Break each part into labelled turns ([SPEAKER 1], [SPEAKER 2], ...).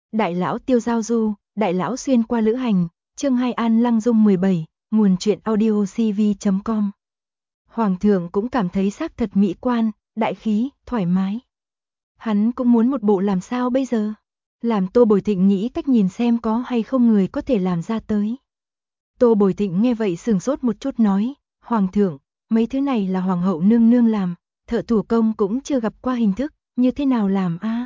[SPEAKER 1] Đại lão tiêu giao du, đại lão xuyên qua lữ hành, chương 2 An Lăng Dung 17, nguồn truyện audio cv.com. Hoàng thượng cũng cảm thấy xác thật mỹ quan, đại khí, thoải mái. Hắn cũng muốn một bộ làm sao bây giờ? Làm Tô Bồi Thịnh nghĩ cách nhìn xem có hay không người có thể làm ra tới. Tô Bồi Thịnh nghe vậy sừng sốt một chút nói, Hoàng thượng, mấy thứ này là Hoàng hậu nương nương làm, thợ thủ công cũng chưa gặp qua hình thức, như thế nào làm a?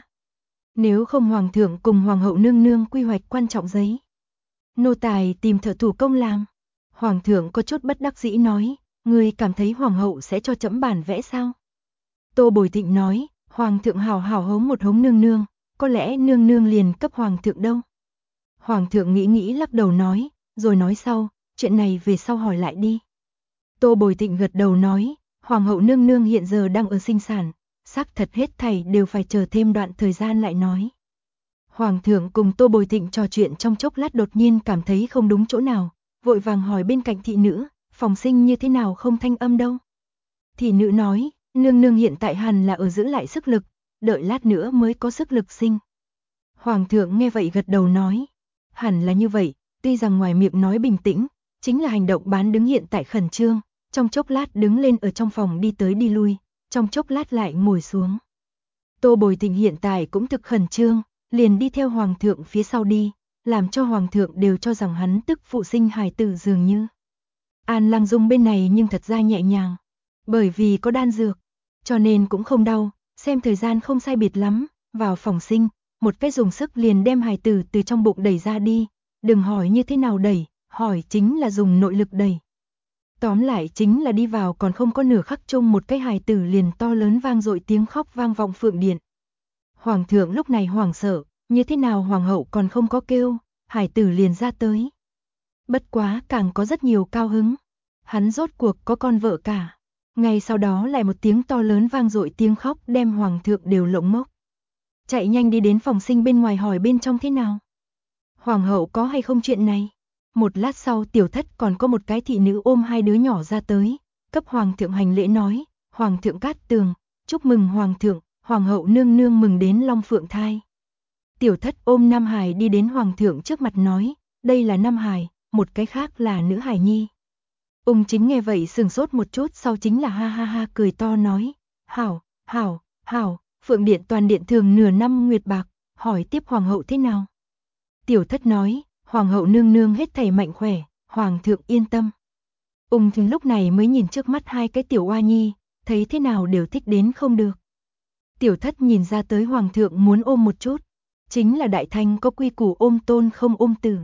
[SPEAKER 1] Nếu không Hoàng thượng cùng Hoàng hậu nương nương quy hoạch quan trọng giấy. Nô tài tìm thợ thủ công làm. Hoàng thượng có chút bất đắc dĩ nói, người cảm thấy Hoàng hậu sẽ cho chấm bản vẽ sao? Tô Bồi Thịnh nói, Hoàng thượng hào hào hống một hống nương nương, có lẽ nương nương liền cấp Hoàng thượng đâu. Hoàng thượng nghĩ nghĩ lắc đầu nói, rồi nói sau, chuyện này về sau hỏi lại đi. Tô Bồi Thịnh gật đầu nói, Hoàng hậu nương nương hiện giờ đang ở sinh sản, xác thật hết thảy đều phải chờ thêm đoạn thời gian lại nói. Hoàng thượng cùng Tô Bồi Thịnh trò chuyện trong chốc lát đột nhiên cảm thấy không đúng chỗ nào, vội vàng hỏi bên cạnh thị nữ, phòng sinh như thế nào không thanh âm đâu. Thị nữ nói, nương nương hiện tại hẳn là ở giữ lại sức lực, đợi lát nữa mới có sức lực sinh. Hoàng thượng nghe vậy gật đầu nói, hẳn là như vậy, tuy rằng ngoài miệng nói bình tĩnh, chính là hành động bán đứng hiện tại khẩn trương, trong chốc lát đứng lên ở trong phòng đi tới đi lui, trong chốc lát lại ngồi xuống. Tô Bồi Thịnh hiện tại cũng thực khẩn trương, liền đi theo Hoàng thượng phía sau đi, làm cho Hoàng thượng đều cho rằng hắn tức phụ sinh hài tử dường như. An Lăng Dung bên này nhưng thật ra nhẹ nhàng, bởi vì có đan dược, cho nên cũng không đau, xem thời gian không sai biệt lắm, vào phòng sinh, một cái dùng sức liền đem hài tử từ trong bụng đẩy ra đi, đừng hỏi như thế nào đẩy, hỏi chính là dùng nội lực đẩy. Tóm lại chính là đi vào còn không có nửa khắc chung một cái hài tử liền to lớn vang dội tiếng khóc vang vọng phượng điện. Hoàng thượng lúc này hoảng sợ, như thế nào hoàng hậu còn không có kêu, hài tử liền ra tới. Bất quá càng có rất nhiều cao hứng, hắn rốt cuộc có con vợ cả. Ngay sau đó lại một tiếng to lớn vang dội tiếng khóc đem hoàng thượng đều lộng mốc. Chạy nhanh đi đến phòng sinh bên ngoài hỏi bên trong thế nào. Hoàng hậu có hay không chuyện này? Một lát sau tiểu thất còn có một cái thị nữ ôm hai đứa nhỏ ra tới, cấp hoàng thượng hành lễ nói, Hoàng thượng Cát Tường, chúc mừng hoàng thượng, Hoàng hậu nương nương mừng đến long phượng thai. Tiểu thất ôm Nam Hải đi đến Hoàng thượng trước mặt nói, đây là Nam Hải, một cái khác là nữ Hải nhi. Ung Chính nghe vậy sừng sốt một chút, sau chính là ha ha ha cười to nói, hảo, hảo, hảo, phượng điện toàn điện thường nửa năm nguyệt bạc, hỏi tiếp Hoàng hậu thế nào. Tiểu thất nói, Hoàng hậu nương nương hết thảy mạnh khỏe, Hoàng thượng yên tâm. Ung Chính lúc này mới nhìn trước mắt hai cái tiểu oa nhi, thấy thế nào đều thích đến không được. Tiểu thất nhìn ra tới Hoàng thượng muốn ôm một chút, chính là đại thanh có quy củ ôm tôn không ôm tử.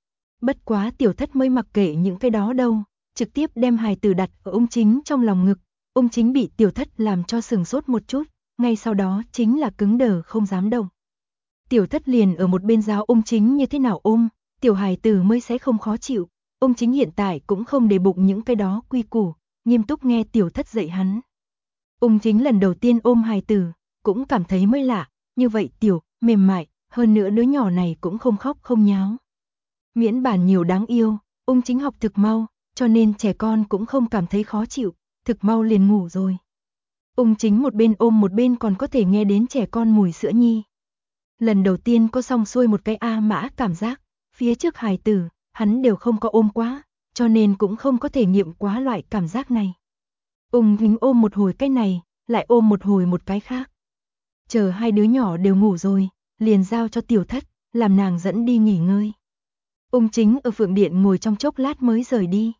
[SPEAKER 1] Bất quá tiểu thất mới mặc kệ những cái đó đâu, trực tiếp đem hài tử đặt ở Ung Chính trong lòng ngực. Ung Chính bị tiểu thất làm cho sừng sốt một chút, ngay sau đó chính là cứng đờ không dám động. Tiểu thất liền ở một bên giáo Ung Chính như thế nào ôm, tiểu hài tử mới sẽ không khó chịu. Ung Chính hiện tại cũng không để bụng những cái đó quy củ, nghiêm túc nghe tiểu thất dạy hắn. Ung Chính lần đầu tiên ôm hài tử, cũng cảm thấy mới lạ, như vậy tiểu, mềm mại, hơn nữa đứa nhỏ này cũng không khóc không nháo. Miễn bản nhiều đáng yêu, Ung Chính học thực mau, cho nên trẻ con cũng không cảm thấy khó chịu, thực mau liền ngủ rồi. Ung Chính một bên ôm một bên còn có thể nghe đến trẻ con mùi sữa nhi. Lần đầu tiên có xong xuôi một cái A mã cảm giác, phía trước hài tử, hắn đều không có ôm quá, cho nên cũng không có thể nghiệm quá loại cảm giác này. Ung Chính ôm một hồi cái này, lại ôm một hồi một cái khác. Chờ hai đứa nhỏ đều ngủ rồi, liền giao cho tiểu thất, làm nàng dẫn đi nghỉ ngơi. Ung Chính ở phượng điện ngồi trong chốc lát mới rời đi.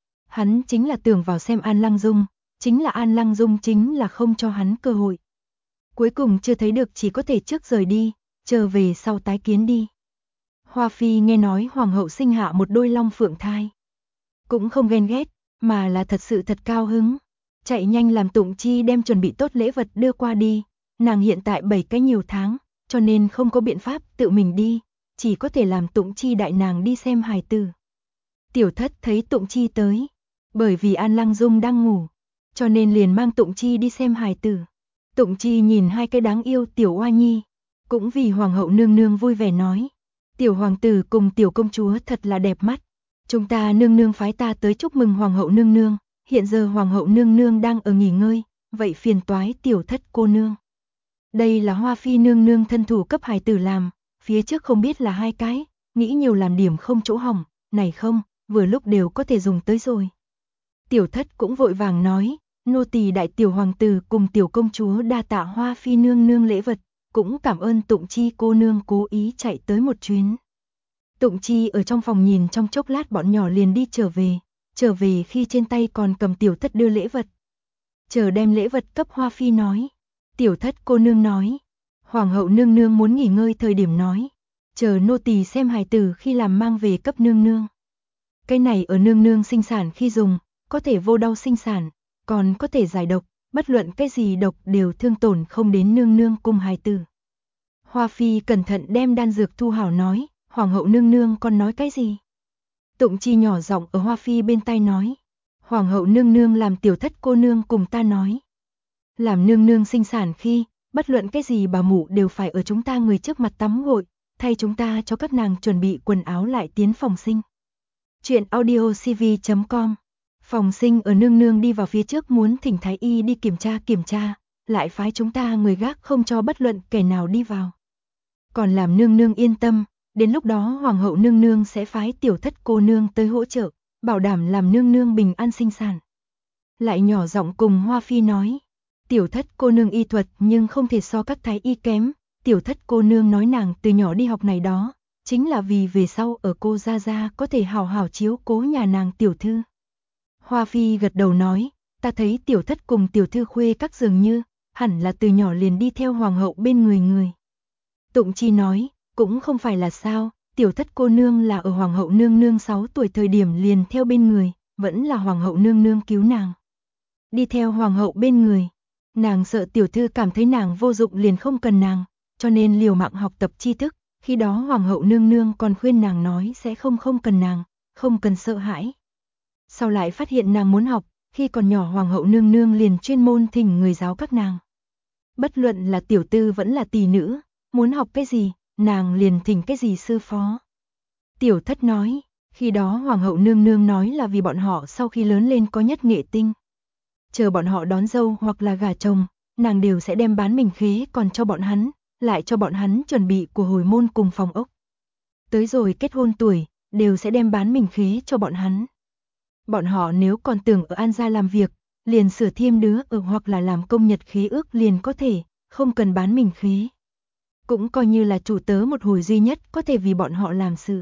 [SPEAKER 1] Hắn chính là tưởng vào xem An Lăng Dung, chính là An Lăng Dung chính là không cho hắn cơ hội. Cuối cùng chưa thấy được chỉ có thể trước rời đi, chờ về sau tái kiến đi. Hoa Phi nghe nói Hoàng hậu sinh hạ một đôi long phượng thai. Cũng không ghen ghét, mà là thật sự thật cao hứng. Chạy nhanh làm Tụng Chi đem chuẩn bị tốt lễ vật đưa qua đi. Nàng hiện tại 7 cái nhiều tháng, cho nên không có biện pháp tự mình đi, chỉ có thể làm Tụng Chi đại nàng đi xem hài tử. Tiểu thất thấy Tụng Chi tới, bởi vì An Lăng Dung đang ngủ, cho nên liền mang Tụng Chi đi xem hài tử. Tụng Chi nhìn hai cái đáng yêu tiểu oa nhi, cũng vì Hoàng hậu nương nương vui vẻ nói, tiểu hoàng tử cùng tiểu công chúa thật là đẹp mắt. Chúng ta nương nương phái ta tới chúc mừng Hoàng hậu nương nương, hiện giờ Hoàng hậu nương nương đang ở nghỉ ngơi, vậy phiền toái tiểu thất cô nương. Đây là Hoa Phi nương nương thân thủ cấp hài tử làm, phía trước không biết là 2 cái, nghĩ nhiều làm điểm không chỗ hỏng, này không, vừa lúc đều có thể dùng tới rồi. Tiểu thất cũng vội vàng nói, nô tỳ đại tiểu hoàng tử cùng tiểu công chúa đa tạ Hoa Phi nương nương lễ vật, cũng cảm ơn Tụng Chi cô nương cố ý chạy tới một chuyến. Tụng Chi ở trong phòng nhìn trong chốc lát bọn nhỏ liền đi trở về khi trên tay còn cầm tiểu thất đưa lễ vật. Chờ đem lễ vật cấp Hoa Phi nói. Tiểu thất cô nương nói. Hoàng hậu nương nương muốn nghỉ ngơi thời điểm nói. Chờ nô tỳ xem hài tử khi làm mang về cấp nương nương. Cái này ở nương nương sinh sản khi dùng, có thể vô đau sinh sản, còn có thể giải độc, bất luận cái gì độc đều thương tổn không đến nương nương cùng hài tử. Hoa Phi cẩn thận đem đan dược thu hảo nói, Hoàng hậu nương nương còn nói cái gì? Tụng Chi nhỏ giọng ở Hoa Phi bên tai nói. Hoàng hậu nương nương làm tiểu thất cô nương cùng ta nói. Làm nương nương sinh sản khi, bất luận cái gì bà mụ đều phải ở chúng ta người trước mặt tắm gội, thay chúng ta cho các nàng chuẩn bị quần áo lại tiến phòng sinh. Chuyện audiocv.com. Phòng sinh ở nương nương đi vào phía trước muốn thỉnh thái y đi kiểm tra, lại phái chúng ta người gác không cho bất luận kẻ nào đi vào. Còn làm nương nương yên tâm, đến lúc đó hoàng hậu nương nương sẽ phái tiểu thất cô nương tới hỗ trợ, bảo đảm làm nương nương bình an sinh sản. Lại nhỏ giọng cùng Hoa Phi nói, tiểu thất cô nương y thuật nhưng không thể so các thái y kém, tiểu thất cô nương nói nàng từ nhỏ đi học này đó, chính là vì về sau ở cô gia có thể hào hào chiếu cố nhà nàng tiểu thư. Hoa Phi gật đầu nói, ta thấy tiểu thất cùng tiểu thư khuê các dường như, hẳn là từ nhỏ liền đi theo hoàng hậu bên người. Tụng Chi nói, cũng không phải là sao, tiểu thất cô nương là ở hoàng hậu nương nương 6 tuổi thời điểm liền theo bên người, vẫn là hoàng hậu nương nương cứu nàng. Đi theo hoàng hậu bên người, nàng sợ tiểu thư cảm thấy nàng vô dụng liền không cần nàng, cho nên liều mạng học tập tri thức, khi đó hoàng hậu nương nương còn khuyên nàng nói sẽ không cần nàng, không cần sợ hãi. Sau lại phát hiện nàng muốn học, khi còn nhỏ hoàng hậu nương nương liền chuyên môn thỉnh người giáo các nàng. Bất luận là tiểu tư vẫn là tỷ nữ, muốn học cái gì, nàng liền thỉnh cái gì sư phó. Tiểu thất nói, khi đó hoàng hậu nương nương nói là vì bọn họ sau khi lớn lên có nhất nghệ tinh. Chờ bọn họ đón dâu hoặc là gả chồng, nàng đều sẽ đem bán mình khế còn cho bọn hắn, lại cho bọn hắn chuẩn bị của hồi môn cùng phòng ốc. Tới rồi kết hôn tuổi, đều sẽ đem bán mình khế cho bọn hắn. Bọn họ nếu còn tưởng ở An gia làm việc, liền sửa thêm đứa ở hoặc là làm công nhật khế ước liền có thể, không cần bán mình khế. Cũng coi như là chủ tớ một hồi duy nhất có thể vì bọn họ làm sự.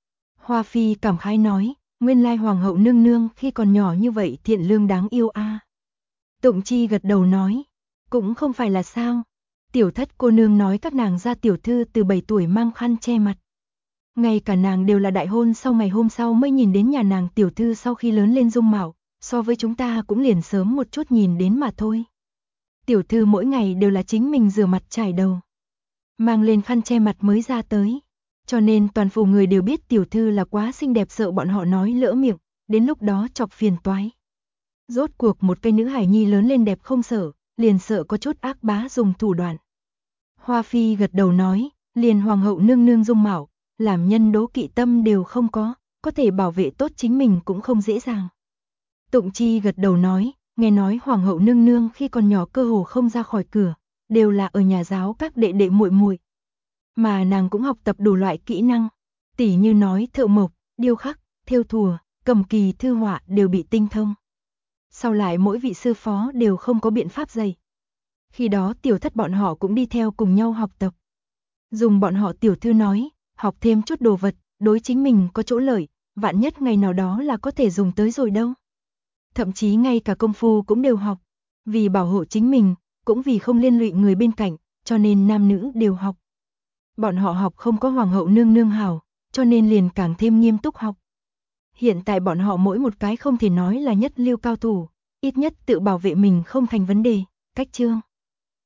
[SPEAKER 1] Hoa Phi cảm khái nói, nguyên lai hoàng hậu nương nương khi còn nhỏ như vậy thiện lương đáng yêu a. Tụng Chi gật đầu nói, cũng không phải là sao. Tiểu thất cô nương nói các nàng gia tiểu thư từ 7 tuổi mang khăn che mặt. Ngay cả nàng đều là đại hôn sau ngày hôm sau mới nhìn đến nhà nàng tiểu thư sau khi lớn lên dung mạo, so với chúng ta cũng liền sớm một chút nhìn đến mà thôi. Tiểu thư mỗi ngày đều là chính mình rửa mặt chải đầu, mang lên khăn che mặt mới ra tới. Cho nên toàn phủ người đều biết tiểu thư là quá xinh đẹp sợ bọn họ nói lỡ miệng, đến lúc đó chọc phiền toái. Rốt cuộc một cây nữ hài nhi lớn lên đẹp không sợ, liền sợ có chút ác bá dùng thủ đoạn. Hoa Phi gật đầu nói, liền hoàng hậu nương nương dung mạo, làm nhân đố kỵ tâm đều không có thể bảo vệ tốt chính mình cũng không dễ dàng. Tụng Chi gật đầu nói, nghe nói hoàng hậu nương nương khi còn nhỏ cơ hồ không ra khỏi cửa, đều là ở nhà giáo các đệ đệ muội muội. Mà nàng cũng học tập đủ loại kỹ năng, tỉ như nói thợ mộc, điêu khắc, thêu thùa, cầm kỳ thư họa đều bị tinh thông. Sau lại mỗi vị sư phó đều không có biện pháp dạy. Khi đó tiểu thất bọn họ cũng đi theo cùng nhau học tập. Dùng bọn họ tiểu thư nói, học thêm chút đồ vật, đối chính mình có chỗ lợi, vạn nhất ngày nào đó là có thể dùng tới rồi đâu. Thậm chí ngay cả công phu cũng đều học, vì bảo hộ chính mình, cũng vì không liên lụy người bên cạnh, cho nên nam nữ đều học. Bọn họ học không có hoàng hậu nương nương hảo, cho nên liền càng thêm nghiêm túc học. Hiện tại bọn họ mỗi một cái không thể nói là nhất lưu cao thủ, ít nhất tự bảo vệ mình không thành vấn đề, cách chương.